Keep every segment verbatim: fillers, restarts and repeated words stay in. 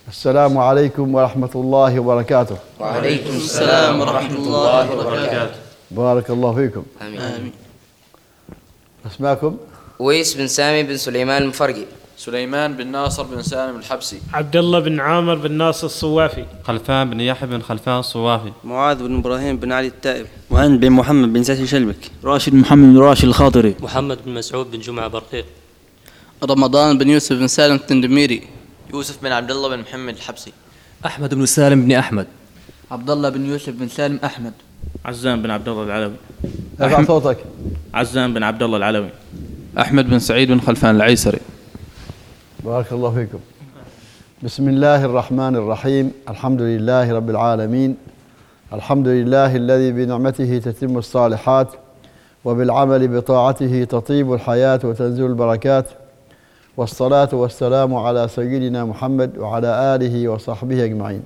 السلام عليكم ورحمة الله وبركاته. وعليكم السلام ورحمة الله وبركاته. بارك الله فيكم. آمين, آمين. أسماءكم؟ ويس بن سامي بن سليمان المفرقي. سليمان بن ناصر بن سالم الحبسي. عبد الله بن عامر بن ناصر الصوافي. خلفان بن يحيى بن خلفان الصوافي. معاذ بن إبراهيم بن علي التائب. وهند بن محمد بن ساسي شلبك. راشد محمد بن راشد الخاطري. محمد بن مسعود بن جمعة برقيق. رمضان بن يوسف بن سالم التندميري. يوسف بن عبد الله بن محمد الحبسي. أحمد بن سالم بن أحمد. عبد الله بن يوسف بن سالم أحمد. عزام بن عبد الله العلوي. ارفع صوتك. عزام بن عبد الله العلوي. أحمد بن سعيد بن خلفان العيسري. بارك الله فيكم. بسم الله الرحمن الرحيم. الحمد لله رب العالمين. الحمد لله الذي بنعمته تتم الصالحات وبالعمل بطاعته تطيب الحياة وتنزل البركات، والصلاة والسلام على سيدنا محمد وعلى آله وصحبه أجمعين.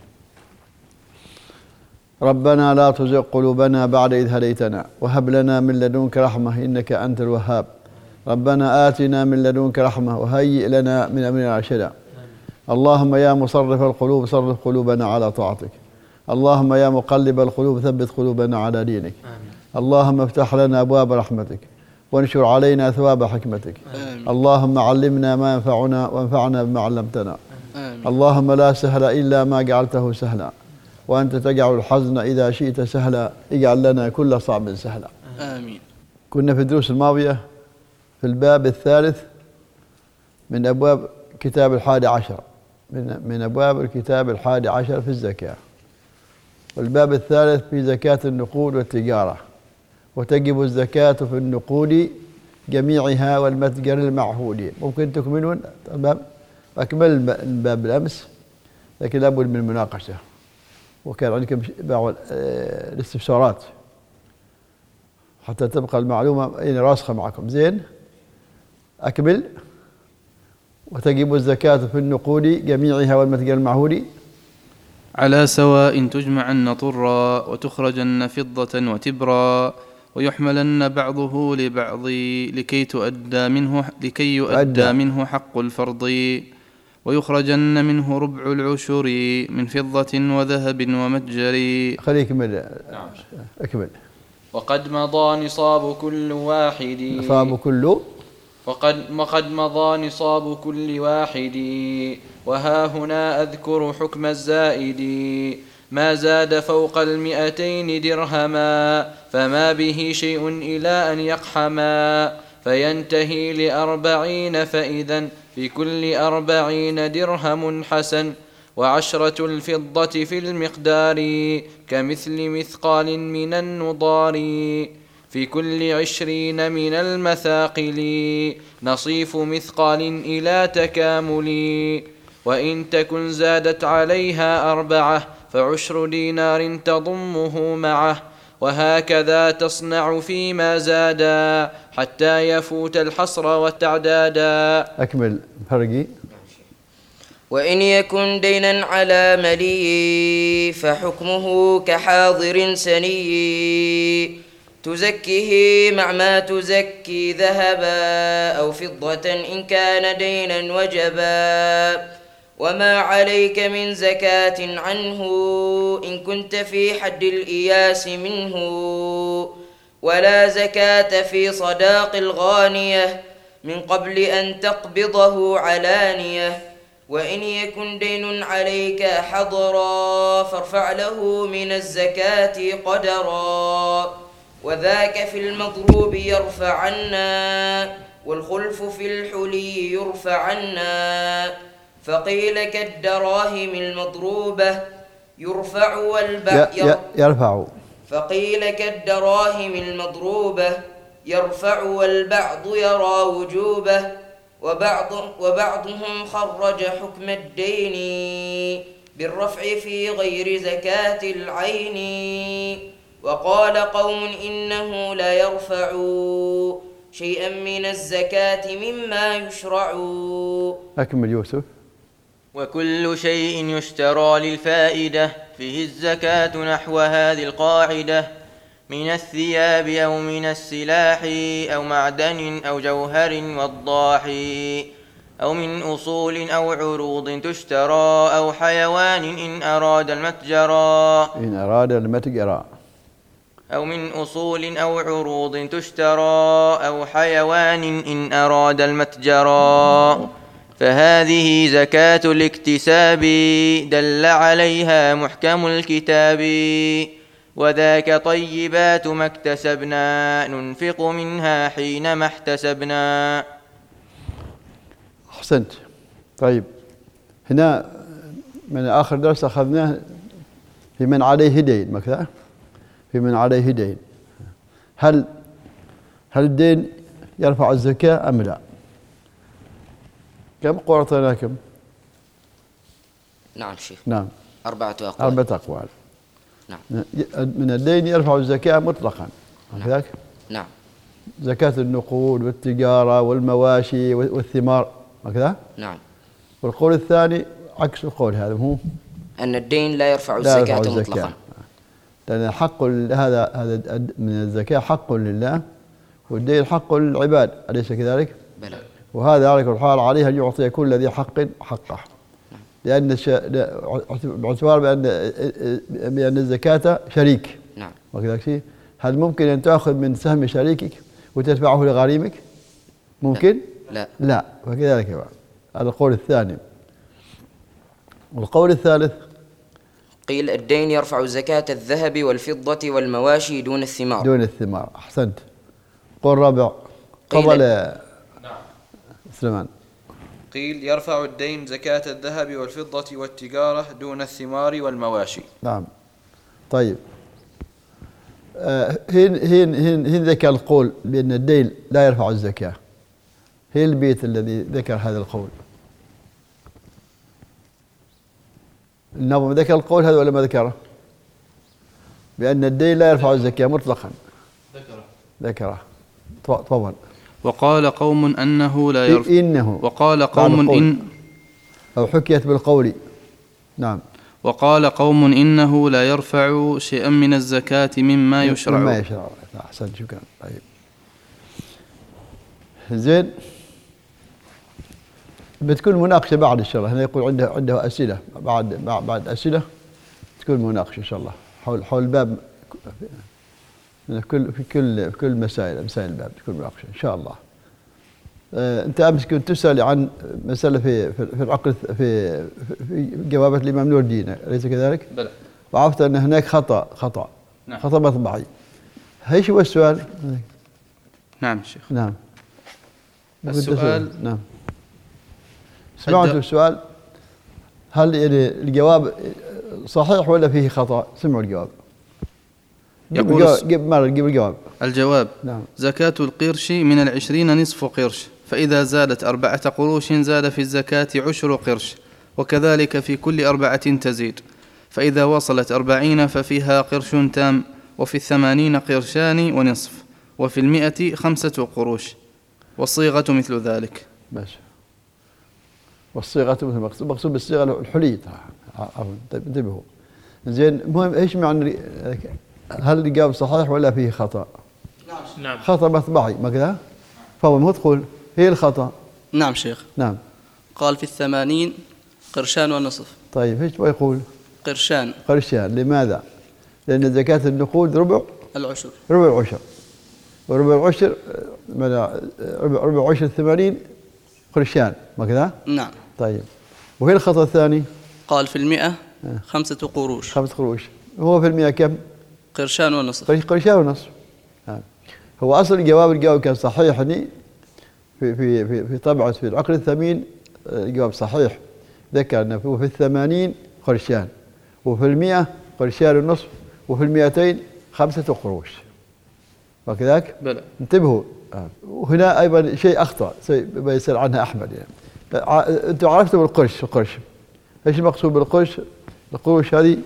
ربنا لا تزغ قلوبنا بعد إذ هديتنا وهب لنا من لدنك رحمة إنك أنت الوهاب. ربنا آتنا من لدنك رحمة وهيئ لنا من أمرنا رشدا. اللهم يا مصرف القلوب صرف قلوبنا على طاعتك. اللهم يا مقلب القلوب ثبت قلوبنا على دينك. اللهم افتح لنا أبواب رحمتك وانشر علينا ثواب حكمتك. آمين. اللهم علمنا ما ينفعنا وانفعنا بما علمتنا. آمين. اللهم لا سهل إلا ما جعلته سهلا، وأنت تجعل الحزن إذا شئت سهلا، اجعل لنا كل صعب سهلا. آمين. كنا في الدروس الماضية في الباب الثالث من أبواب كتاب الحادي عشر من, من أبواب الكتاب الحادي عشر في الزكاة، والباب الثالث في زكاة النقود والتجارة. وتجب الزكاة في النقود جميعها والمتجر المعهود. ممكن تكملون الباب؟ أكمل الباب بالأمس لكن لابد من مناقشة، وكان عندكم بعض الاستفسارات حتى تبقى المعلومة أين راسخة معكم. زين، أكمل. وتجب الزكاة في النقود جميعها والمتجر المعهود على سواء تجمعن طرا وتخرجن فضة وتبرا، ويحملن بعضه لبعض لكي تؤدى منه لكي يؤدى أدى. منه حق الفرض، ويخرجن منه ربع العشر من فضة وذهب ومتجر. خليك من أكمل. وقد مضى نصاب كل واحد نصاب كل وقد وقد مضى نصاب كل واحد، وها هنا أذكر حكم الزائد. ما زاد فوق المئتين درهما فما به شيء إلى أن يقحما، فينتهي لأربعين فإذا في كل أربعين درهم حسن، وعشرة الفضة في المقدار كمثل مثقال من النضار، في كل عشرين من المثاقل نصيف مثقال إلى تكامل، وإن تكن زادت عليها أربعة فعشر دينار تضمه معه، وهكذا تصنع فيما زادا حتى يفوت الحصر والتعدادا. أكمل فرقي. وإن يكن دينا على ملي فحكمه كحاضر سني، تزكيه مع ما تزكي ذهبا أو فضة إن كان دينا وجبا، وما عليك من زكاة عنه إن كنت في حد الإياس منه، ولا زكاة في صداق الغانية من قبل أن تقبضه علانية. وإن يكن دين عليك حضرا فارفع له من الزكاة قدرا، وذاك في المضروب يرفع عنا والخلف في الحلي يرفع عنا، فقيل كالدراهم المضروبة يرفع والبعض يرفع فقيل كالدراهم المضروبة يرفع والبعض يرى وجوبه، وبعض وبعضهم خرج حكم الدين بالرفع في غير زكاة العين، وقال قوم إنه لا يرفع شيئا من الزكاة مما يشرع. أكمل يوسف. وكل شيء يشترى للفائدة فيه الزكاة نحو هذه القاعدة، من الثياب أو من السلاح أو معدن أو جوهر والضاح، أو من أصول أو عروض تشترى أو حيوان إن أراد المتجرى إن أراد المتجرى أو من أصول أو عروض تشترى أو حيوان إن أراد المتجرى فهذه زكاة الاكتساب دل عليها محكم الكتاب وذاك طيبات ما اكتسبنا ننفق منها حينما احتسبنا. أحسنت. طيب هنا من آخر درس أخذناه في من عليه دين مكذا في من عليه دين هل هل الدين يرفع الزكاة أم لا؟ كم قول أعطيناكم؟ نعم شيخ. نعم أربعة أقوال. أربعة أقوال. نعم. من الدين يرفع الزكاة مطلقا. نعم. نعم. زكاة النقود والتجارة والمواشي والثمار هكذا؟ نعم. والقول الثاني عكس القول هذا هو أن الدين لا يرفع الزكاة مطلقا. لأن حق هذا هذا من الزكاة حق لله والدين حق للعباد أليس كذلك؟ بلى. وهذا على كل حال عليه أن يعطي كل ذي حق حقه لأن باعتبار بأن بأن الزكاة شريك. نعم. وكذلك شيء هل ممكن أن تأخذ من سهم شريكك وتدفعه لغريمك؟ ممكن؟ لا. لا وكذلك هذا القول الثاني. والقول الثالث قيل الدين يرفع زكاة الذهب والفضة والمواشي دون الثمار. دون الثمار. أحسنت. قول رابع قبل نعم سليمان. قيل يرفع الدين زكاة الذهب والفضة والتجارة دون الثمار والمواشي. نعم. طيب آه هين هين هين هين ذكر القول بأن الدين لا يرفع الزكاة. هي البيت الذي ذكر هذا القول. النظم ذكر القول هذا ولا ما ذكره؟ بأن الدين لا يرفع الزكاة مطلقا. ذكره. ذكره. تفضل. وقال قوم أنه لا يرفع. إنه. وقال قوم إن. أو حكيت بالقول. نعم. وقال قوم إنه لا يرفع شيئا من الزكاة مما يشرع. مما يشرع. أحسن شكرا. طيب. زين. بتكون مناقشة بعد إن شاء الله. هنا يقول عنده عنده أسئلة بعد بعد أسئلة تكون مناقشة إن شاء الله حول حول الباب في كل في كل في كل مسائل مسائل الباب تكون مناقشة إن شاء الله. آه أنت أمس كنت تسأل عن مسألة في في في العقد في في جوابات الإمام نور الدين أليس كذلك؟ بلى. وعرفت أن هناك خطأ خطأ نعم. خطأ مطبعي. ايش هو السؤال؟ نعم شيخ. نعم. السؤال نعم. سمعتوا السؤال هل يعني الجواب صحيح ولا فيه خطأ؟ سمعوا الجواب. يقول جيب مرة جيب الجواب. الجواب نعم. زكاة القرش من العشرين نصف قرش فإذا زادت أربعة قروش زاد في الزكاة عشر قرش وكذلك في كل أربعة تزيد فإذا وصلت أربعين ففيها قرش تام وفي الثمانين قرشان ونصف وفي المئة خمسة قروش والصيغة مثل ذلك. بس والصيغة مثل مقصود بالصيغة الحلية. انتبهوا. زين المهم ايش معنى هل الجواب صحيح ولا فيه خطأ؟ نعم. خطأ مطبعي ما كذا؟ فهو مدخل هي الخطأ. نعم شيخ. نعم. قال في الثمانين قرشان ونصف. طيب ايش يقول؟ قرشان. قرشان. لماذا؟ لأن زكاة النقود ربع العشر. ربع العشر. وربع العشر ربع ربع عشر ثمانين قرشان ما كذا؟ نعم. طيب وهي الخطأ الثاني؟ قال في المئة خمسة قروش. خمسة قروش. هو في المئة كم؟ قرشان ونصف. قرشان ونصف. هو أصل الجواب الجواب كان صحيح يعني في في في في طبعة في العقد الثمين الجواب صحيح ذكر أنه في الثمانين قرشان وفي المئة قرشان ونصف وفي المئتين خمسة قروش وكذلك؟ بلى. انتبهوا. وهنا أيضا شيء أخطأ سيسأل عنها أحمد يعني. أنتم عرفتم القرش القرش إيش المقصود بالقرش؟ القروش هذه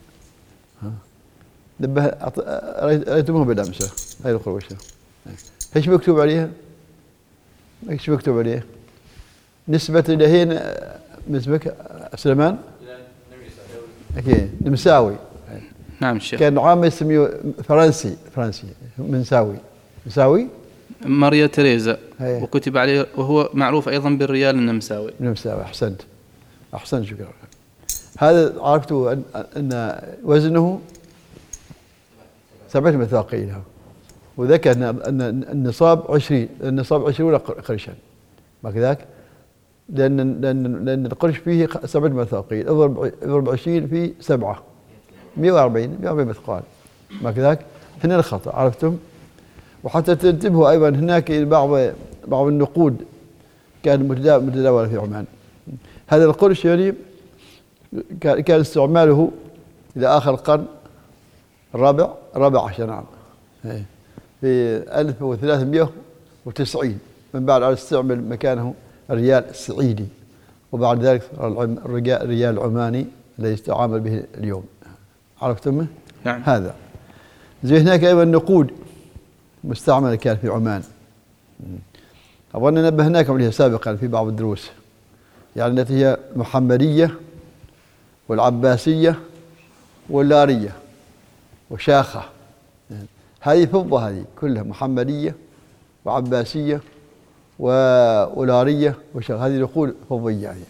نبه رأيتموه بالأمس هاي القروش ايش مكتوب عليها؟ ايش مكتوب عليها؟ نسبة لهين نسبك سليمان؟ اكيد نمساوي. نعم الشيخ. كان عام يسميه فرنسي فرنسي منساوي مساوي ماريا تريزا، هي. وكتب عليه وهو معروف أيضا بالريال النمساوي. النمساوي، أحسنت أحسنت شكرا. هذا عرفتوا أن, أن وزنه سبعة مثاقيل، وذكر أن النصاب عشرين، النصاب عشرون قرشا، ما كذاك؟ لأن لأن لأن القرش فيه سبعة مثاقيل، اضرب عشرين في سبعة، مئة وأربعين مئة وأربعين مثقال، ما كذاك؟ هنا الخطأ، عرفتم؟ وحتى تنتبهوا أيضا هناك بعض بعض النقود كان متداولة في عمان. هذا القرش يعني كان استعماله إلى آخر القرن الرابع الرابع عشر، نعم، في ألف وثلاثمئة وتسعين من بعد أن استعمل مكانه الريال الصعيدي، وبعد ذلك الريال العماني الذي يستعمل به اليوم. عرفتم؟ نعم. هذا زي هناك أيضا نقود مستعملة كان في عمان، أظن نبهناكم عليها سابقا في بعض الدروس، يعني التي هي المحمدية والعباسية واللارية وشاخة. هذه فضة، هذه كلها محمدية وعباسية ولارية وشاخة، هذه نقود فضية يعني.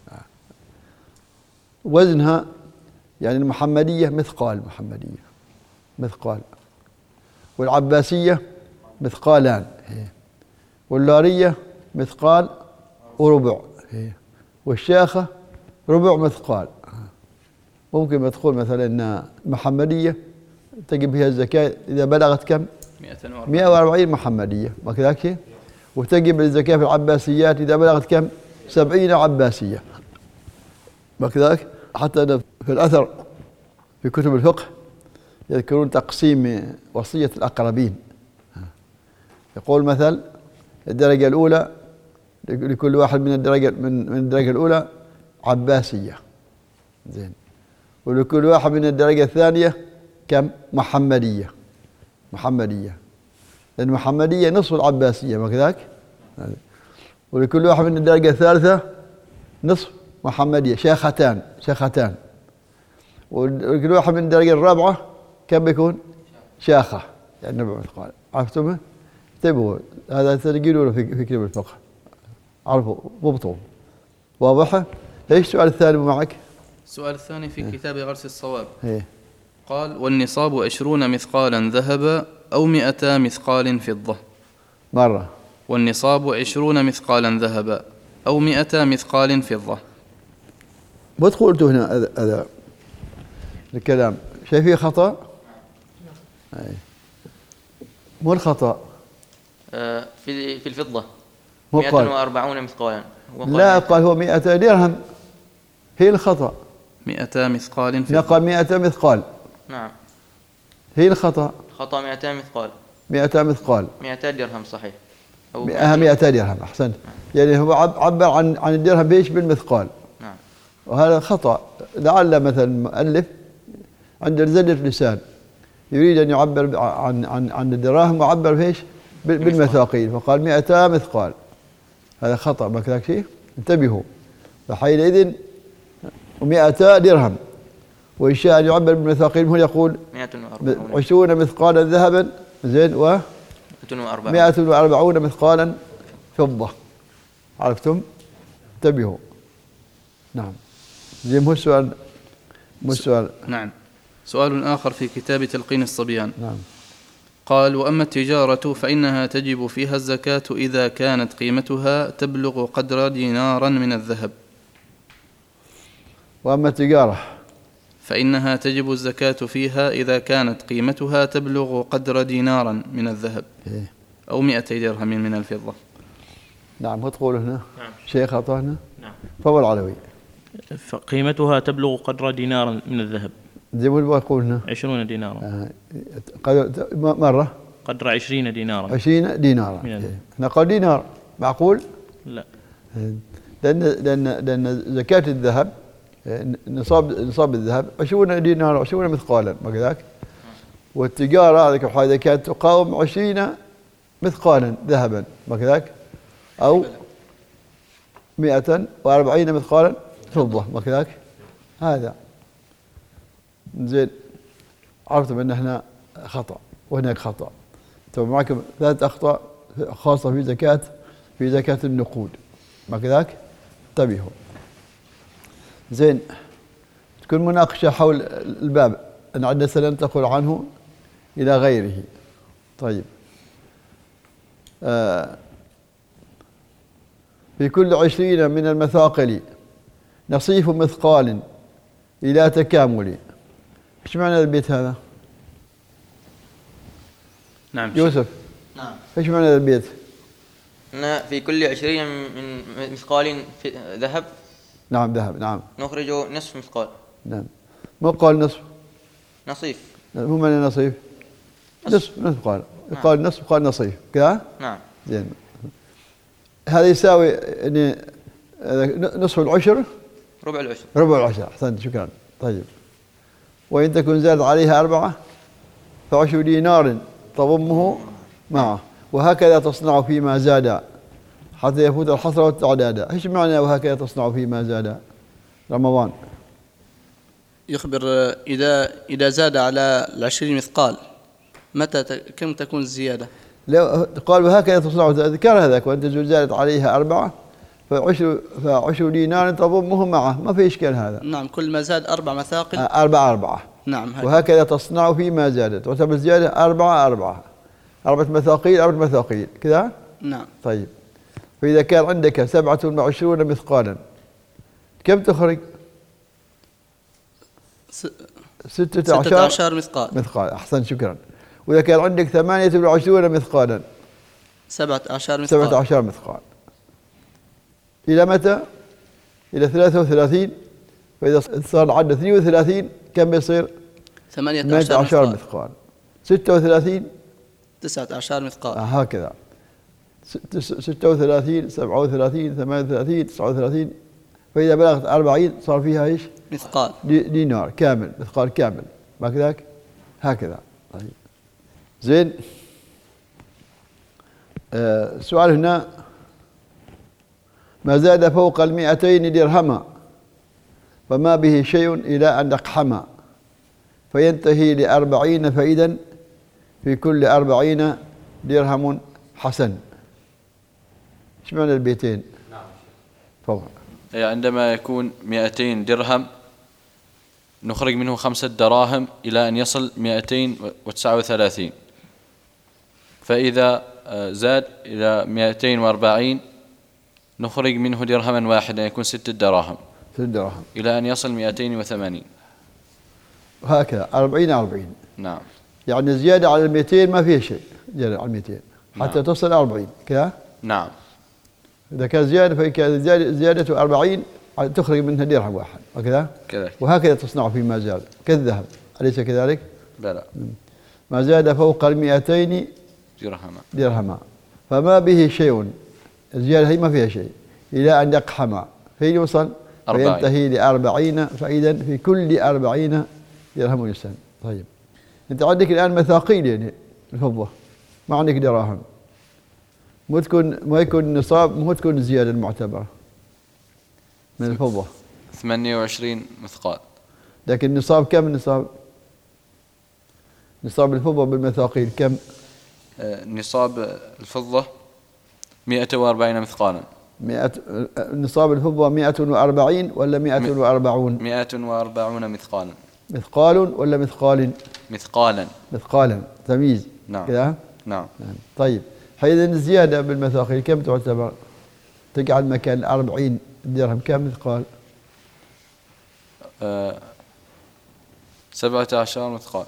وزنها يعني المحمدية مثقال، محمدية مثقال، والعباسية مثقالان، واللارية مثقال وربع، والشاخة ربع مثقال. ممكن ما تقول مثلا ان محمدية تجب بها الزكاة إذا بلغت كم؟ مئة وأربعين محمدية، ما كذاك؟ وتجب الزكاة في العباسيات إذا بلغت كم؟ سبعين عباسية، ما كذاك؟ حتى في الأثر في كتب الفقه يذكرون تقسيم وصية الأقربين. يقول مثل الدرجة الأولى لكل واحد من الدرجة من من الدرجة الأولى عباسية، زين، ولكل واحد من الدرجة الثانية كم؟ محمدية، محمدية، لأن محمدية نصف العباسية، ما كذاك؟ ولكل واحد من الدرجة الثالثة نصف محمدية، شاختان، شاختان، ولكل واحد من الدرجة الرابعة كم بيكون؟ شاخة، يعني ربع مثقال. عرفتم؟ انتبهوا، هذا تلقونه في في كتاب الفقه، عرفوا ضبطوا. واضحة؟ ايش السؤال الثاني معك؟ السؤال الثاني في كتاب غرس الصواب. إيه؟ قال: والنصاب عشرون مثقالا ذهبا أو مئتا مثقال فضة. مرة. والنصاب عشرون مثقالا ذهبا أو مئتا مثقال فضة. ما قلت هنا هذا الكلام شيء فيه خطأ؟ أي. مو الخطأ آه في في الفضة مو مئة وأربعون مثقالا. لا، قال هو مئة درهم، هي الخطأ. مئتا مثقال فضة. قال مئة مثقال. نعم. هي الخطأ. خطأ مئتان مثقال. مئة مثقال. مئتا درهم صحيح. أو مئة درهم، أحسنت. يعني هو عبر عن عن الدرهم بيش بالمثقال. نعم. وهذا خطأ. لعل مثلا المؤلف عنده زلة لسان يريد أن يعبر عن عن عن الدراهم وعبر فيش بالمثاقيل، فقال مئتا مثقال. هذا خطأ، ما كذاك شيء؟ انتبهوا. فحينئذ ومئتا درهم، وإن شاء أن يعبر بالمثاقيل هو يقول عشرون مثقالا ذهبا، زين، و مئة وأربعون مثقالا فضة. عرفتم؟ انتبهوا. نعم. زي مو السؤال مو السؤال نعم. سؤال آخر في كتاب تلقين الصبيان. نعم. قال: وأما التجارة فإنها تجب فيها الزكاة إذا كانت قيمتها تبلغ قدر دينارا من الذهب. وأما التجارة فإنها تجب الزكاة فيها إذا كانت قيمتها تبلغ قدر دينارا من الذهب أو مئتي درهم من الفضة. نعم. هو تقول هنا نعم. شيخ أعطاه هنا. نعم. فضل علوي. فقيمتها تبلغ قدر دينارا من الذهب. زي ما يقول هنا عشرون دينارا. آه. مرة قدر عشرين دينارا. عشرين دينارا. هنا قال دينار، معقول؟ لا، لأن لأن لأن زكاة الذهب نصاب نصاب الذهب عشرون دينار، عشرون مثقالا، ما كذاك؟ والتجارة هذيك الحاجة كانت تقاوم عشرين مثقالا ذهبا، ما كذاك؟ أو مئة وأربعين مثقالا فضة، ما كذاك؟ هذا زين. عرفتم أن هنا خطأ وهناك خطأ. طبعا معكم ثلاث أخطاء خاصة في زكاة في زكاة النقود، ما كذاك؟ انتبهوا. زين، تكون مناقشة حول الباب، أن عندنا سننتقل عنه إلى غيره. طيب، آه في كل عشرين من المثاقل نصيف مثقال إلى تكامل. إيش معنى البيت هذا؟ نعم يوسف. نعم. إيش معنى البيت؟ في كل عشرين من مثقال ذهب. نعم ذهب، نعم. نخرج نصف مثقال. نعم. ما قال نصف؟ نصيف. مو معنى نصيف؟ نصف نصف قال. قال نصف قال نصيف كذا؟ نعم. زين. هذا يساوي يعني نصف العشر؟ ربع العشر. ربع العشر، أحسنت، شكرا. طيب، وإن تكن زاد عليها أربعة فعشر دينار تضمه معه، وهكذا تصنع فيما زاد حتى يفوت الحصر والتعداد. ايش معنى وهكذا تصنع فيما زاد؟ رمضان يخبر إذا إذا زاد على العشرين مثقال متى ت... كم تكون الزيادة؟ لو قال وهكذا تصنع، ذكر هذاك، وأنت زادت عليها أربعة فعشر فعشر دينار تضمه معه، ما في إشكال هذا. نعم، كل ما زاد أربع مثاقل. أربعة أربعة. نعم. هكذا. وهكذا تصنع فيما زادت، تعتبر زيادة أربعة أربعة، أربعة مثاقيل أربعة مثاقيل كذا. نعم. طيب، فإذا كان عندك سبعة وعشرون مثقالا كم تخرج؟ س... ستة عشر, ستة عشر مثقال. مثقال، أحسن، شكرا. وإذا كان عندك ثمانية وعشرون مثقالا سبعة عشر مثقال. سبعة عشر مثقال. إلى متى؟ إلى ثلاثة وثلاثين. فإذا صار العدد اثنين وثلاثين كم بيصير؟ ثمانية عشر مثقال. مثقال. ستة وثلاثين تسعة عشر مثقال. آه هكذا. ستة وثلاثين سبعة وثلاثين ثمانية وثلاثين تسعة وثلاثين، فإذا بلغت أربعين صار فيها إيش؟ مثقال. دي دينار كامل، مثقال كامل، ما كذاك؟ هكذا. طيب، زين. آه سؤال هنا: ما زاد فوق المئتين درهما فما به شيء إلى أن يقحم فينتهي لأربعين، فإذا في كل أربعين درهم حسن. ايش معنى البيتين؟ نعم. تفضل. عندما يكون مئتين درهم نخرج منه خمسة دراهم إلى أن يصل مئتين وتسعة وثلاثين، فإذا زاد إلى مئتين وأربعين نخرج منه درهما واحدا يكون ستة دراهم ستة دراهم إلى أن يصل مئتين وثمانين، وهكذا أربعين أربعين. نعم. يعني زيادة على المئتين ما فيه شيء، زيادة على المئتين حتى نعم. تصل أربعين كذا. نعم. إذا كان زيادة فكان زيادة أربعين تخرج منها درهم واحد، وكذا كذلك. وهكذا تصنع فيما زاد كالذهب، أليس كذلك؟ بلى. ما زاد فوق المئتين درهما درهما فما به شيء، الزيادة هي ما فيها شيء، إلى أن يقحم فين يوصل؟ فينتهي لأربعين، فإذا في كل أربعين درهم يسن. طيب، أنت عندك الآن مثاقيل يعني الفضة، ما عندك دراهم، مو تكون ما يكون نصاب، مو تكون الزيادة المعتبرة من الفضة ثمانية وعشرين مثقال، لكن النصاب كم؟ النصاب نصاب الفضة بالمثاقيل كم؟ آه نصاب الفضة مئة وأربعين مثقالا. مئة نصاب الفضة مئة وأربعين ولا مئة وأربعون؟ مئة وأربعون مثقالا. مثقال ولا مثقال؟ مثقالا. مثقالا، تمييز. نعم. كذا؟ نعم. طيب، حيث الزيادة بالمثاقيل كم تعتبر؟ تقعد مكان أربعين درهم كم مثقال؟ أه سبعة عشر مثقال.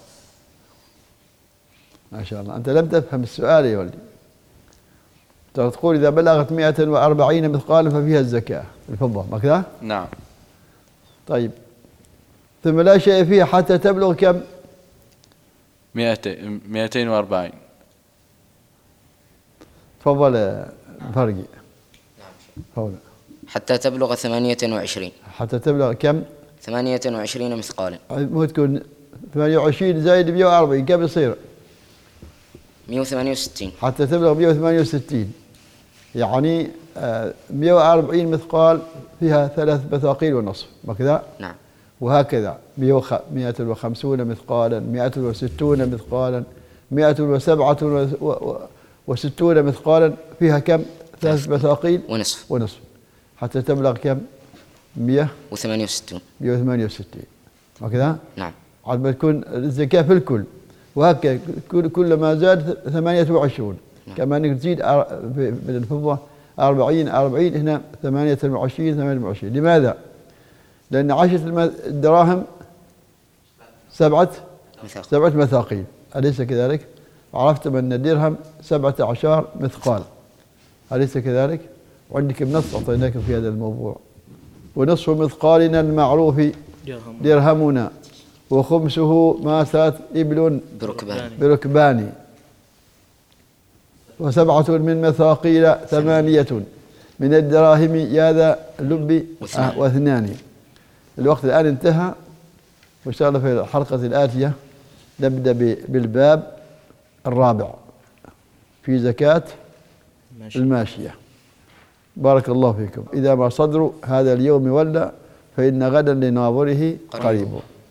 ما شاء الله، أنت لم تفهم السؤال يا ولدي. تقول إذا بلغت مئة وأربعين مثقالا ففيها الزكاة الفضة، ما كذا؟ نعم. طيب، ثم لا شيء فيها حتى تبلغ كم؟ مئتين وأربعين. تفضل فرقي. نعم. حتى تبلغ ثمانية وعشرين. حتى تبلغ كم؟ ثمانية وعشرين مثقالا. مو تكون ثمانية وعشرين زائد مئة وأربعين كم يصير؟ مئة وثمانية وستين. حتى تبلغ مئة وثمانية وستين، يعني مئة وأربعين مثقال فيها ثلاث مثاقيل ونصف، ما كذا؟ نعم. وهكذا مئة وخمسون مثقالا، مئة وستون مثقالا، مئة وسبعة وستون مثقالا فيها كم؟ ثلاث مثاقيل ونصف ونصف حتى تبلغ كم؟ مئة وثمانية وستين مئة وثمانية وستين هكذا؟ نعم. عاد ما تكون الزكاة في الكل، وهكذا كل ما زاد ثمانية وعشرون. نعم. كما أنك تزيد من الفضة أربعين أربعين هنا ثمانية وعشرين ثمانية وعشرين. لماذا؟ لأن عشرة الدراهم سبعة مثاقيل. سبعة مثاقيل أليس كذلك؟ عرفتم أن الدرهم سبعة عشر مثقال أليس كذلك؟ وعندك نص أعطيناكم في هذا الموضوع. ونصف مثقالنا المعروف درهمنا وخمسه ما ثلاث إبل بركبان, بركبان وسبعة من مثاقيل ثمانية من الدراهم يا ذا اللب آه واثنان. الوقت الآن انتهى، وإن شاء الله في الحلقة الآتية نبدأ بالباب الرابع في زكاة الماشية. بارك الله فيكم. إذا ما صدر هذا اليوم ولا فإن غدا لناظره قريب.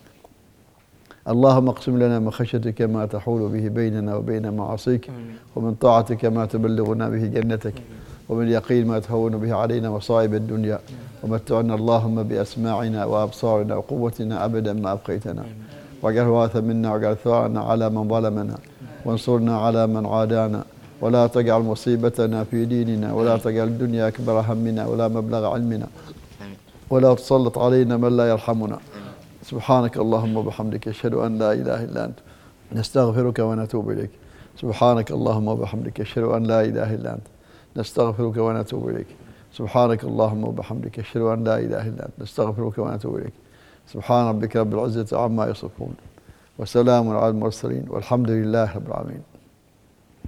اللهم اقسم لنا من خشيتك ما تحول به بيننا وبين معاصيك، ومن طاعتك ما تبلغنا به جنتك، ومن اليقين ما تهون به علينا مصائب الدنيا، ومتعنا اللهم بأسماعنا وأبصارنا وقوتنا أبدا ما أبقيتنا، واجعل وارثا منا واجعل ثارنا على من ظلمنا، وانصرنا على من عادانا، ولا تجعل مصيبتنا في ديننا، ولا تجعل الدنيا أكبر همنا ولا مبلغ علمنا، ولا تسلط علينا من لا يرحمنا. سبحانك اللهم وبحمدك أشهد أن لا إله إلا أنت نستغفرك ونتوب إليك. سبحانك اللهم وبحمدك أشهد أن لا إله إلا أنت نستغفرك ونتوب إليك. سبحانك اللهم وبحمدك أشهد أن لا إله إلا أنت نستغفرك ونتوب إليك. سبحان ربك رب العزة عما يصفون، وسلام على المرسلين، والحمد لله رب العالمين.